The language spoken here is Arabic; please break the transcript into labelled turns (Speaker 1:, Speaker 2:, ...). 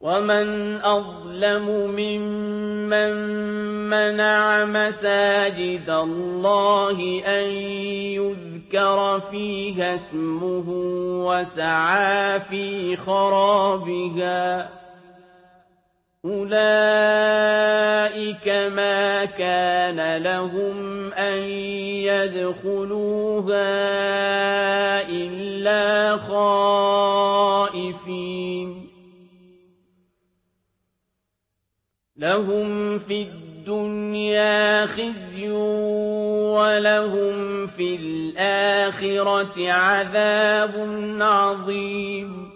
Speaker 1: وَمَنْ أَظْلَمُ مِمَّن مَّنَعَ مَسَاجِدَ اللَّهِ أَن يُذْكَرَ فِيهَا اسْمُهُ وَسَعَىٰ فِي خَرَابِهَا ۚ أُولَٰئِكَ مَا كَانَ لَهُمْ أَن يَدْخُلُوهَا إِلَّا خَائِفِينَ لَهُمْ فِي الدُّنْيَا خِزْيٌ وَلَهُمْ فِي الْآخِرَةِ عَذَابٌ عَظِيمٌ